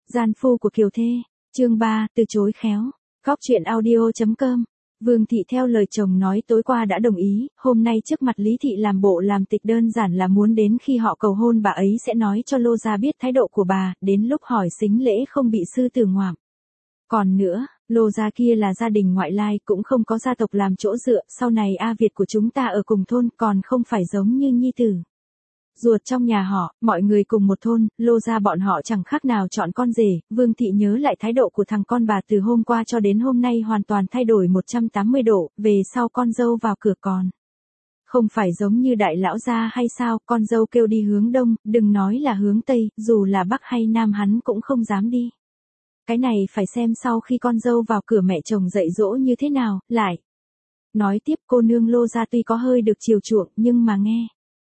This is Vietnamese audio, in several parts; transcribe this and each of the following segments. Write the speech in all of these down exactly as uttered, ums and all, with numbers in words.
Gian phu của Kiều Thê, chương ba, từ chối khéo. Góc truyện audio chấm com. Vương Thị theo lời chồng nói tối qua đã đồng ý, hôm nay trước mặt Lý Thị làm bộ làm tịch đơn giản là muốn đến khi họ cầu hôn bà ấy sẽ nói cho Lô gia biết thái độ của bà, đến lúc hỏi sính lễ không bị sư tử ngoạm. Còn nữa, Lô gia kia là gia đình ngoại lai cũng không có gia tộc làm chỗ dựa, sau này A Việt của chúng ta ở cùng thôn còn không phải giống như nhi tử. Ruột trong nhà họ, mọi người cùng một thôn, Lô gia bọn họ chẳng khác nào chọn con rể. Vương Thị nhớ lại thái độ của thằng con bà từ hôm qua cho đến hôm nay hoàn toàn thay đổi một trăm tám mươi độ, về sau con dâu vào cửa còn. Không phải giống như đại lão gia hay sao, con dâu kêu đi hướng đông, đừng nói là hướng tây, dù là bắc hay nam hắn cũng không dám đi. Cái này phải xem sau khi con dâu vào cửa mẹ chồng dạy dỗ như thế nào, lại. Nói tiếp cô nương Lô gia tuy có hơi được chiều chuộng nhưng mà nghe.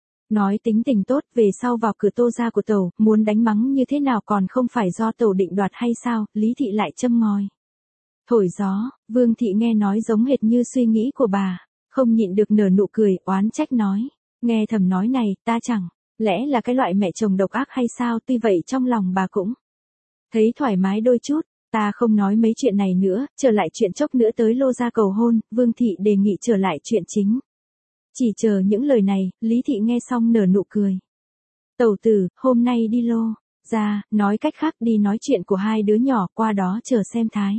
Nói tính tình tốt về sau vào cửa Tô gia của Tẩu, muốn đánh mắng như thế nào còn không phải do Tẩu định đoạt hay sao, Lý Thị lại châm ngòi. Thổi gió, Vương Thị nghe nói giống hệt như suy nghĩ của bà, không nhịn được nở nụ cười, oán trách nói. Nghe thầm nói này, ta chẳng, lẽ là cái loại mẹ chồng độc ác hay sao, tuy vậy trong lòng bà cũng thấy thoải mái đôi chút. Ta không nói mấy chuyện này nữa, trở lại chuyện chốc nữa tới Lô gia cầu hôn, Vương Thị đề nghị trở lại chuyện chính. Chỉ chờ những lời này, Lý Thị nghe xong nở nụ cười. Tẩu tử, hôm nay đi Lô gia, nói cách khác đi nói chuyện của hai đứa nhỏ, qua đó chờ xem thái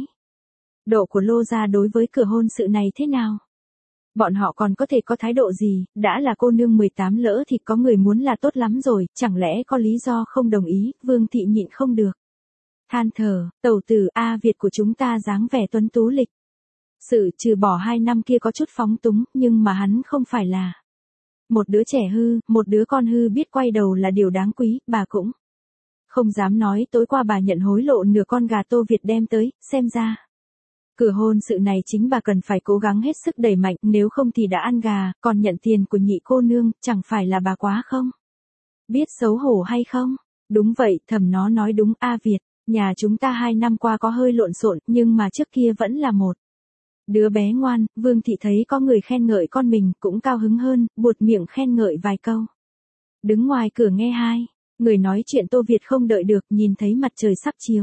độ của Lô gia đối với cửa hôn sự này thế nào. Bọn họ còn có thể có thái độ gì, đã là cô nương mười tám lỡ thì có người muốn là tốt lắm rồi, chẳng lẽ có lý do không đồng ý. Vương Thị nhịn không được. Than thở, tẩu tử A Việt của chúng ta dáng vẻ tuấn tú lịch sự, trừ bỏ hai năm kia có chút phóng túng, nhưng mà hắn không phải là một đứa trẻ hư, một đứa con hư biết quay đầu là điều đáng quý, bà cũng không dám nói tối qua bà nhận hối lộ nửa con gà Tô Việt đem tới, xem ra. Cửa hôn sự này chính bà cần phải cố gắng hết sức đẩy mạnh, nếu không thì đã ăn gà, còn nhận tiền của nhị cô nương, chẳng phải là bà quá không? Biết xấu hổ hay không? Đúng vậy, thầm nó nói đúng, A Việt, nhà chúng ta hai năm qua có hơi lộn xộn, nhưng mà trước kia vẫn là một đứa bé ngoan. Vương Thị thấy có người khen ngợi con mình, cũng cao hứng hơn, buột miệng khen ngợi vài câu. Đứng ngoài cửa nghe hai người nói chuyện Tô Việt không đợi được, nhìn thấy mặt trời sắp chiếu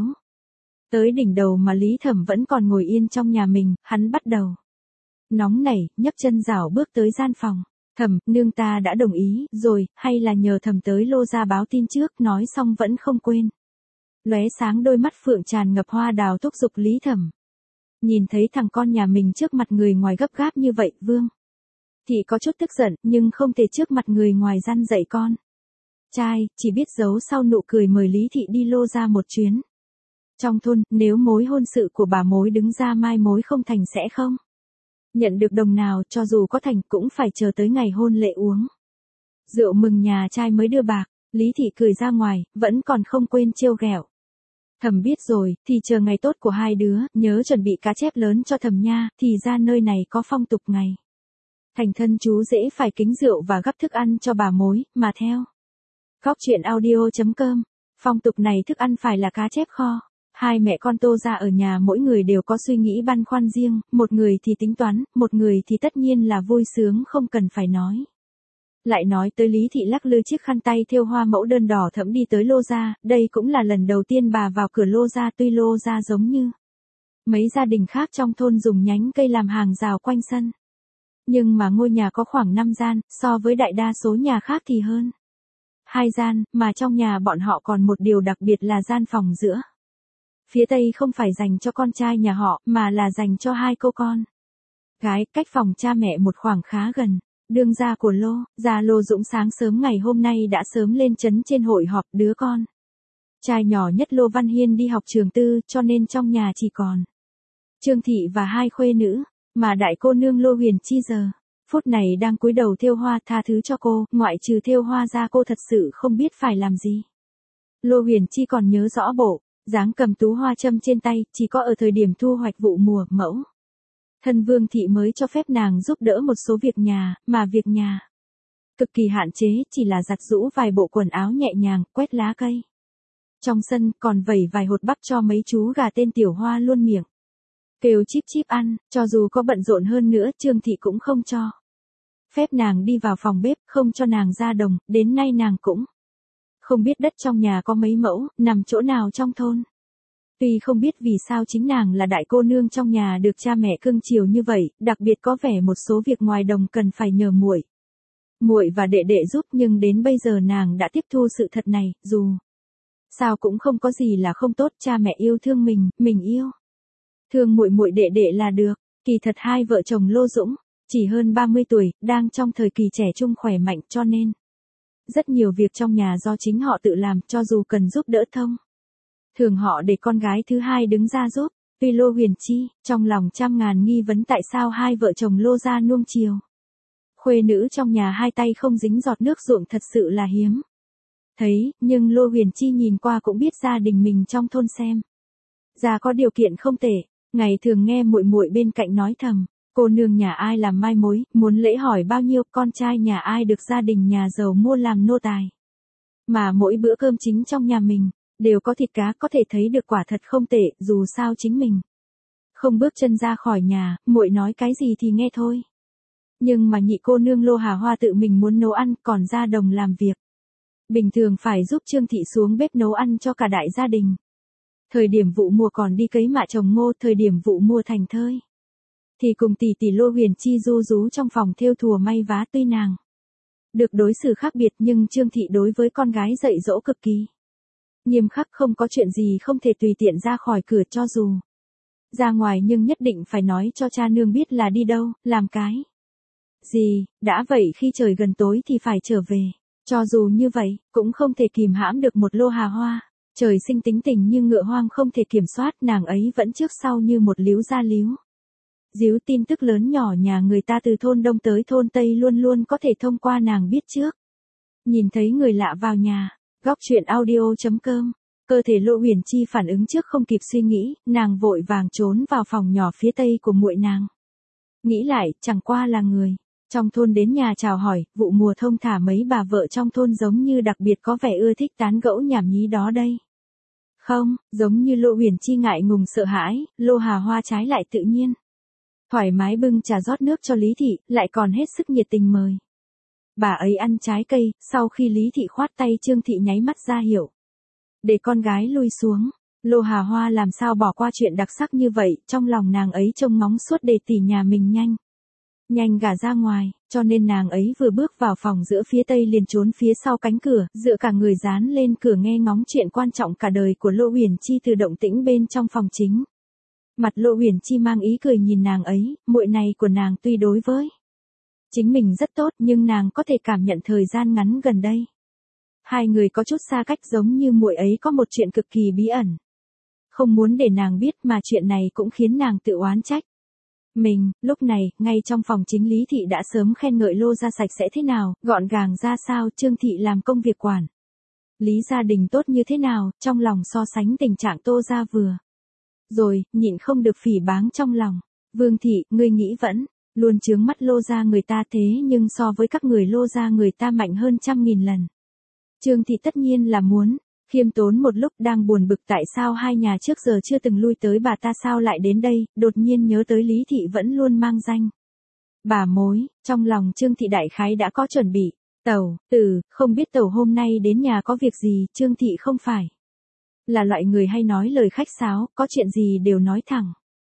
tới đỉnh đầu mà Lý Thẩm vẫn còn ngồi yên trong nhà mình, hắn bắt đầu nóng nảy, nhấc chân rảo bước tới gian phòng. Thẩm, nương ta đã đồng ý rồi, hay là nhờ Thẩm tới Lô gia báo tin trước, nói xong vẫn không quên. Lóe sáng đôi mắt phượng tràn ngập hoa đào thúc giục Lý Thẩm. Nhìn thấy thằng con nhà mình trước mặt người ngoài gấp gáp như vậy, Vương Thị có chút tức giận, nhưng không thể trước mặt người ngoài răn dạy con trai, chỉ biết giấu sau nụ cười mời Lý Thị đi Lô gia một chuyến. Trong thôn, nếu mối hôn sự của bà mối đứng ra mai mối không thành sẽ không nhận được đồng nào, cho dù có thành cũng phải chờ tới ngày hôn lễ uống rượu mừng nhà trai mới đưa bạc. Lý Thị cười ra ngoài, vẫn còn không quên trêu ghẹo. Thẩm biết rồi, thì chờ ngày tốt của hai đứa, nhớ chuẩn bị cá chép lớn cho Thẩm nha, thì ra nơi này có phong tục ngày thành thân chú rể phải kính rượu và gắp thức ăn cho bà mối, mà theo góc truyện audio chấm com, phong tục này thức ăn phải là cá chép kho. Hai mẹ con Tô gia ở nhà mỗi người đều có suy nghĩ băn khoăn riêng, một người thì tính toán, một người thì tất nhiên là vui sướng không cần phải nói. Lại nói tới Lý Thị lắc lư chiếc khăn tay thêu hoa mẫu đơn đỏ thẫm đi tới Lô gia, đây cũng là lần đầu tiên bà vào cửa Lô gia, tuy Lô gia giống như mấy gia đình khác trong thôn dùng nhánh cây làm hàng rào quanh sân. Nhưng mà ngôi nhà có khoảng năm gian, so với đại đa số nhà khác thì hơn hai gian, mà trong nhà bọn họ còn một điều đặc biệt là gian phòng giữa. Phía tây không phải dành cho con trai nhà họ, mà là dành cho hai cô con gái, cách phòng cha mẹ một khoảng khá gần. Đương gia của Lô gia Lô Dũng sáng sớm ngày hôm nay đã sớm lên trấn trên hội họp, đứa con trai nhỏ nhất Lô Văn Hiên đi học trường tư, cho nên trong nhà chỉ còn Trương Thị và hai khuê nữ, mà đại cô nương Lô Huyền Chi giờ phút này đang cúi đầu thêu hoa. Tha thứ cho cô, ngoại trừ thêu hoa ra cô thật sự không biết phải làm gì. Lô Huyền Chi còn nhớ rõ bộ dáng cầm tú hoa châm trên tay, chỉ có ở thời điểm thu hoạch vụ mùa, mẫu thân Vương Thị mới cho phép nàng giúp đỡ một số việc nhà, mà việc nhà cực kỳ hạn chế, chỉ là giặt giũ vài bộ quần áo nhẹ nhàng, quét lá cây trong sân, còn vẩy vài hột bắp cho mấy chú gà tên Tiểu Hoa luôn miệng kêu chíp chíp ăn. Cho dù có bận rộn hơn nữa, Trương Thị cũng không cho phép nàng đi vào phòng bếp, không cho nàng ra đồng, đến nay nàng cũng không biết đất trong nhà có mấy mẫu, nằm chỗ nào trong thôn. Tuy không biết vì sao chính nàng là đại cô nương trong nhà được cha mẹ cưng chiều như vậy, đặc biệt có vẻ một số việc ngoài đồng cần phải nhờ muội. Muội và đệ đệ giúp, nhưng đến bây giờ nàng đã tiếp thu sự thật này, dù sao cũng không có gì là không tốt, cha mẹ yêu thương mình, mình yêu thương muội muội đệ đệ là được. Kỳ thật hai vợ chồng Lô Dũng chỉ hơn ba mươi tuổi, đang trong thời kỳ trẻ trung khỏe mạnh, cho nên rất nhiều việc trong nhà do chính họ tự làm, cho dù cần giúp đỡ thông thường họ để con gái thứ hai đứng ra giúp. Tuy Lô Huyền Chi trong lòng trăm ngàn nghi vấn tại sao hai vợ chồng Lô gia nuông chiều khuê nữ trong nhà hai tay không dính giọt nước ruộng thật sự là hiếm thấy, nhưng Lô Huyền Chi nhìn qua cũng biết gia đình mình trong thôn xem ra có điều kiện không tệ. Ngày thường nghe muội muội bên cạnh nói thầm, cô nương nhà ai làm mai mối, muốn lễ hỏi bao nhiêu, con trai nhà ai được gia đình nhà giàu mua làm nô tài. Mà mỗi bữa cơm chính trong nhà mình đều có thịt cá, có thể thấy được quả thật không tệ, dù sao chính mình không bước chân ra khỏi nhà, muội nói cái gì thì nghe thôi. Nhưng mà nhị cô nương Lô Hà Hoa tự mình muốn nấu ăn, còn ra đồng làm việc. Bình thường phải giúp Trương Thị xuống bếp nấu ăn cho cả đại gia đình. Thời điểm vụ mùa còn đi cấy mạ trồng ngô, thời điểm vụ mùa thành thơi thì cùng tỷ tỷ Lô Huyền Chi ru rú trong phòng thêu thùa may vá. Tuy nàng được đối xử khác biệt, nhưng Trương Thị đối với con gái dạy dỗ cực kỳ nghiêm khắc, không có chuyện gì không thể tùy tiện ra khỏi cửa, cho dù ra ngoài nhưng nhất định phải nói cho cha nương biết là đi đâu, làm cái gì, đã vậy khi trời gần tối thì phải trở về. Cho dù như vậy, cũng không thể kìm hãm được một Lô Hà Hoa. Trời sinh tính tình như ngựa hoang không thể kiểm soát, nàng ấy vẫn trước sau như một líu ra líu díu. Tin tức lớn nhỏ nhà người ta từ thôn Đông tới thôn Tây luôn luôn có thể thông qua nàng biết trước. Nhìn thấy người lạ vào nhà, góc truyện audio.com, cơ thể Lô Huyền Chi phản ứng trước không kịp suy nghĩ, nàng vội vàng trốn vào phòng nhỏ phía tây của muội nàng. Nghĩ lại, chẳng qua là người trong thôn đến nhà chào hỏi, vụ mùa thông thả mấy bà vợ trong thôn giống như đặc biệt có vẻ ưa thích tán gẫu nhảm nhí đó đây. Không, giống như Lô Huyền Chi ngại ngùng sợ hãi, Lô Hà Hoa trái lại tự nhiên thoải mái bưng trà rót nước cho Lý Thị, lại còn hết sức nhiệt tình mời bà ấy ăn trái cây. Sau khi Lý Thị khoát tay, Trương Thị nháy mắt ra hiệu để con gái lui xuống. Lô Hà Hoa làm sao bỏ qua chuyện đặc sắc như vậy, trong lòng nàng ấy trông ngóng suốt để tỷ nhà mình nhanh nhanh gả ra ngoài, cho nên nàng ấy vừa bước vào phòng giữa phía tây liền trốn phía sau cánh cửa, dựa cả người dán lên cửa nghe ngóng chuyện quan trọng cả đời của Lô Huyền Chi từ động tĩnh bên trong phòng chính. Mặt Lô Huyền Chi mang ý cười nhìn nàng ấy, muội này của nàng tuy đối với chính mình rất tốt, nhưng nàng có thể cảm nhận thời gian ngắn gần đây hai người có chút xa cách, giống như muội ấy có một chuyện cực kỳ bí ẩn không muốn để nàng biết, mà chuyện này cũng khiến nàng tự oán trách mình. Lúc này, ngay trong phòng chính, Lý Thị đã sớm khen ngợi Lô gia sạch sẽ thế nào, gọn gàng ra sao, Trương Thị làm công việc quản lý gia đình tốt như thế nào, trong lòng so sánh tình trạng Tô gia vừa rồi, nhịn không được phỉ báng trong lòng. Vương Thị, ngươi nghĩ vẫn luôn chướng mắt Lô gia người ta, thế nhưng so với các người Lô gia người ta mạnh hơn trăm nghìn lần. Trương Thị tất nhiên là muốn khiêm tốn một lúc, đang buồn bực tại sao hai nhà trước giờ chưa từng lui tới, bà ta sao lại đến đây, đột nhiên nhớ tới Lý Thị vẫn luôn mang danh bà mối, trong lòng Trương Thị đại khái đã có chuẩn bị. Tẩu, ừ, không biết tẩu hôm nay đến nhà có việc gì. Trương Thị không phải là loại người hay nói lời khách sáo, có chuyện gì đều nói thẳng.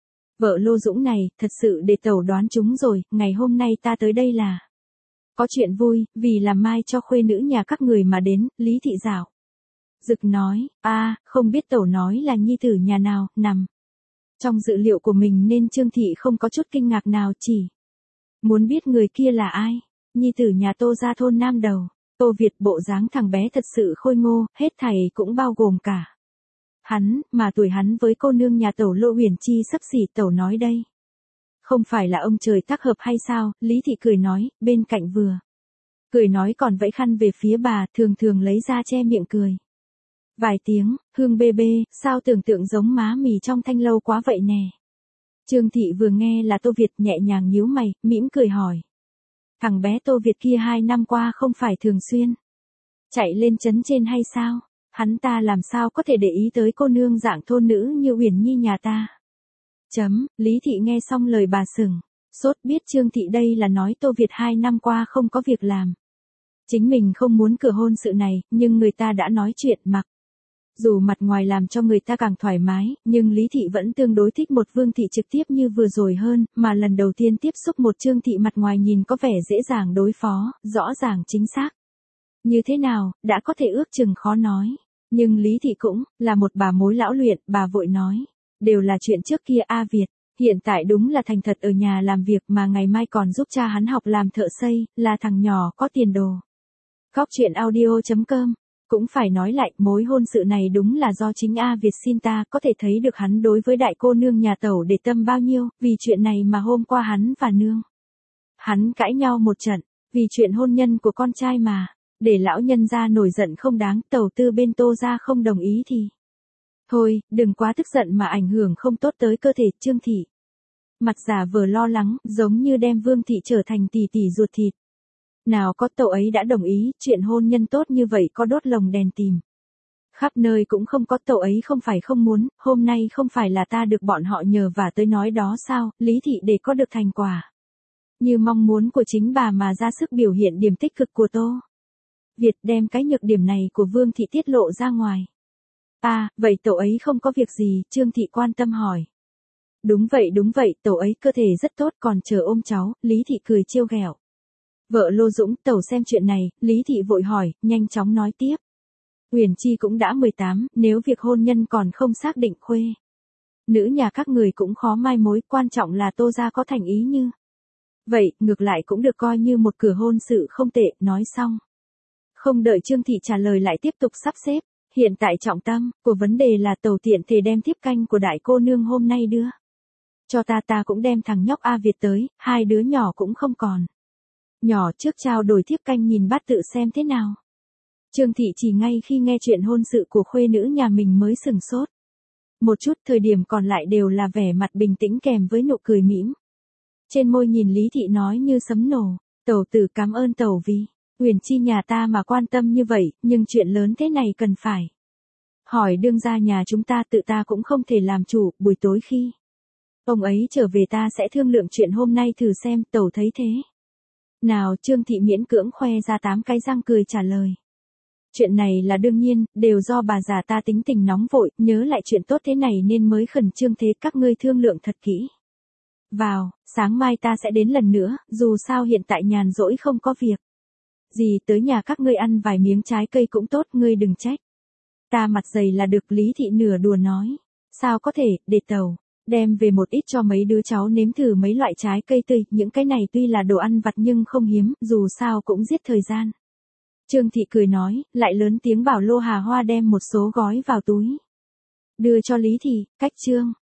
Vợ Lô Dũng này, thật sự để tẩu đoán chúng rồi, ngày hôm nay ta tới đây là có chuyện vui, vì làm mai cho khuê nữ nhà các người mà đến. Lý Thị dạo Dực nói, a à, không biết tẩu nói là nhi tử nhà nào, nằm trong dự liệu của mình nên Trương Thị không có chút kinh ngạc nào, chỉ muốn biết người kia là ai. Nhi tử nhà Tô gia thôn Nam Đầu, Tô Việt, bộ dáng thằng bé thật sự khôi ngô, hết thảy cũng bao gồm cả hắn, mà tuổi hắn với cô nương nhà tẩu Lô Huyền Chi xấp xỉ. Tẩu nói đây không phải là ông trời tác hợp hay sao? Lý Thị cười nói, bên cạnh vừa cười nói còn vẫy khăn về phía bà, thường thường lấy ra che miệng cười vài tiếng. Hương bê bê, sao tưởng tượng giống má mì trong thanh lâu quá vậy nè. Trương Thị vừa nghe là Tô Việt, nhẹ nhàng nhíu mày, mỉm cười hỏi, thằng bé Tô Việt kia hai năm qua không phải thường xuyên chạy lên trấn trên hay sao? Hắn ta làm sao có thể để ý tới cô nương dạng thôn nữ như Huyền Nhi nhà ta? Chấm. Lý Thị nghe xong lời bà sừng sốt, biết Trương Thị đây là nói Tô Việt hai năm qua không có việc làm. Chính mình không muốn cửa hôn sự này, nhưng người ta đã nói chuyện, mặc Dù mặt ngoài làm cho người ta càng thoải mái, nhưng Lý Thị vẫn tương đối thích một Vương Thị trực tiếp như vừa rồi hơn, mà lần đầu tiên tiếp xúc một Trương Thị mặt ngoài nhìn có vẻ dễ dàng đối phó, rõ ràng chính xác. Như thế nào, đã có thể ước chừng khó nói. Nhưng Lý Thị cũng là một bà mối lão luyện, bà vội nói. Đều là chuyện trước kia A Việt, hiện tại đúng là thành thật ở nhà làm việc mà ngày mai còn giúp cha hắn học làm thợ xây, là thằng nhỏ có tiền đồ. Góc chuyện audio chấm com. Cũng phải nói lại, mối hôn sự này đúng là do chính A Việt xin ta, có thể thấy được hắn đối với đại cô nương nhà Tẩu để tâm bao nhiêu, vì chuyện này mà hôm qua hắn và nương. Hắn cãi nhau một trận, vì chuyện hôn nhân của con trai mà, để lão nhân gia nổi giận không đáng, Tẩu Tư bên Tô gia không đồng ý thì. Thôi, đừng quá tức giận mà ảnh hưởng không tốt tới cơ thể, Trương Thị. Mặt giả vờ lo lắng, giống như đem Vương Thị trở thành tỷ tỷ ruột thịt. Nào có, Tẩu ấy đã đồng ý, chuyện hôn nhân tốt như vậy có đốt lồng đèn tìm. Khắp nơi cũng không có, Tẩu ấy không phải không muốn, hôm nay không phải là ta được bọn họ nhờ và tới nói đó sao, Lý Thị để có được thành quả. Như mong muốn của chính bà mà ra sức biểu hiện điểm tích cực của Tô Việt, đem cái nhược điểm này của Vương Thị tiết lộ ra ngoài. À, vậy Tẩu ấy không có việc gì, Trương Thị quan tâm hỏi. Đúng vậy đúng vậy, Tẩu ấy cơ thể rất tốt còn chờ ôm cháu, Lý Thị cười trêu ghẹo. Vợ Lô Dũng, Tẩu xem chuyện này, Lý Thị vội hỏi, nhanh chóng nói tiếp. Uyển Chi cũng đã mười tám, nếu việc hôn nhân còn không xác định khuê nữ nhà các người cũng khó mai mối, quan trọng là Tô gia có thành ý như. Vậy, ngược lại cũng được coi như một cửa hôn sự không tệ, nói xong. Không đợi Trương Thị trả lời lại tiếp tục sắp xếp, hiện tại trọng tâm của vấn đề là Tẩu tiện thể đem thiếp canh của đại cô nương hôm nay đưa. Cho ta ta cũng đem thằng nhóc A Việt tới, hai đứa nhỏ cũng không còn. Nhỏ trước trao đổi thiếp canh nhìn bát tự xem thế nào. Trương Thị chỉ ngay khi nghe chuyện hôn sự của khuê nữ nhà mình mới sừng sốt. Một chút, thời điểm còn lại đều là vẻ mặt bình tĩnh kèm với nụ cười mỉm. Trên môi nhìn Lý Thị nói như sấm nổ, Tẩu tử cảm ơn Tẩu vì Uyển Chi nhà ta mà quan tâm như vậy, nhưng chuyện lớn thế này cần phải hỏi đương gia nhà chúng ta, tự ta cũng không thể làm chủ, buổi tối khi ông ấy trở về ta sẽ thương lượng chuyện hôm nay thử xem, Tẩu thấy thế nào. Trương Thị miễn cưỡng khoe ra tám cái răng cười trả lời. Chuyện này là đương nhiên, đều do bà già ta tính tình nóng vội, nhớ lại chuyện tốt thế này nên mới khẩn trương thế, các ngươi thương lượng thật kỹ. Vào, sáng mai ta sẽ đến lần nữa, dù sao hiện tại nhàn rỗi không có việc gì, tới nhà các ngươi ăn vài miếng trái cây cũng tốt, ngươi đừng trách. Ta mặt dày là được, Lý Thị nửa đùa nói. Sao có thể, để Tẩu đem về một ít cho mấy đứa cháu nếm thử mấy loại trái cây tươi, những cái này tuy là đồ ăn vặt nhưng không hiếm, dù sao cũng giết thời gian. Trương Thị cười nói, lại lớn tiếng bảo Lô Hà Hoa đem một số gói vào túi. Đưa cho Lý Thị, cách trương.